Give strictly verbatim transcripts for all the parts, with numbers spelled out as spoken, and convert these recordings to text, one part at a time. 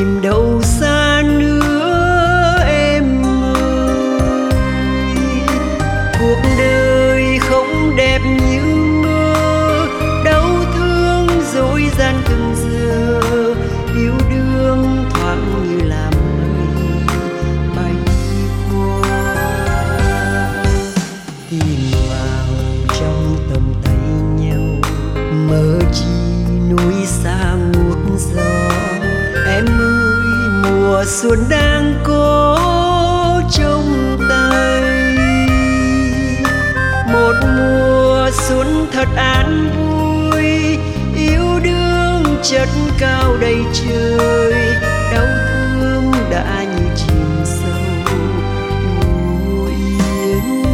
tìm đâu xa nữa em ơi. Cuộc đời không đẹp như mơ, đau thương dối gian từng giờ, yêu đương thoáng như làm mây bay qua. Tìm vào trong tầm tay nhau, mơ chi núi xa ngút gió. Em ơi mùa xuân đang có trong tay, một mùa xuân thật an vui, yêu đương chất cao đầy trời, đau thương đã như chìm sâu ngủ yên.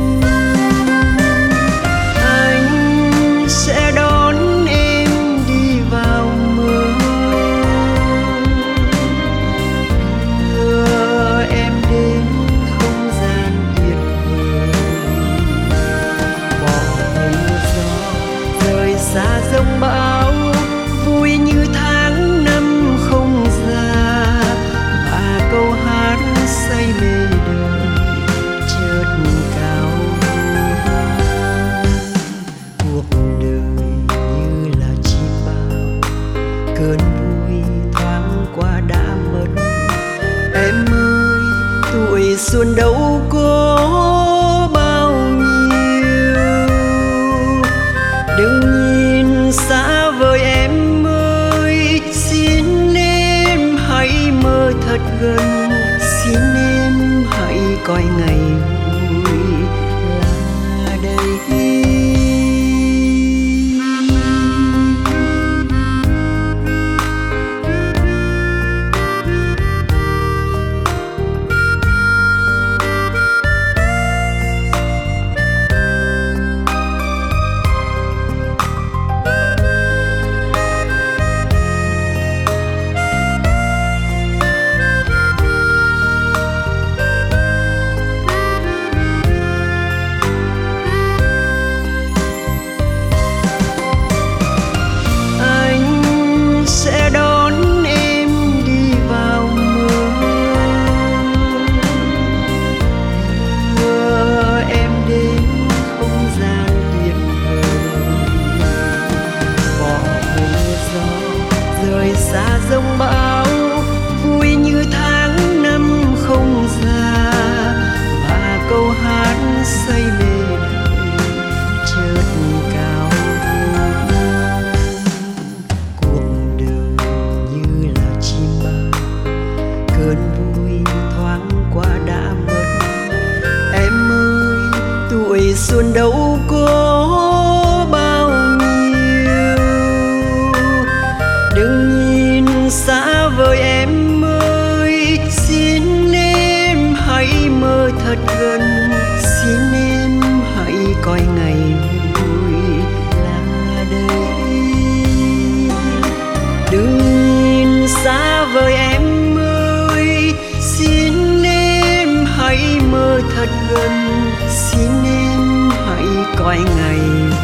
Anh sẽ đón em đi vào mơ, đưa em đến không gian tuyệt vời. Bỏ mây gió rời xa giông bão, vui như tháng năm không già, và câu hát say mê đời chợt cao. Cuộc đời như là chim bao, cơn vui thoáng qua đã mất. Em ơi tuổi xuân đâu có bao nhiêu, đừng nhìn xa vời em ơi, xin em hãy mơ thật gần, xin em hãy coi ngày vui là đây. Rời xa giông bão, vui như tháng năm không già, và câu hát say mê đời chợt cao. Cuộc đời như là chim bao, cơn vui thoáng qua đã mất. Em ơi tuổi xuân đâu có bao nhiêu, đừng nhìn xa vời em ơi, xin em hãy mơ thật gần, xin em hãy coi ngày vui là đây. Đừng nhìn xa vời em ơi, xin em hãy mơ thật gần, xin em hãy coi ngày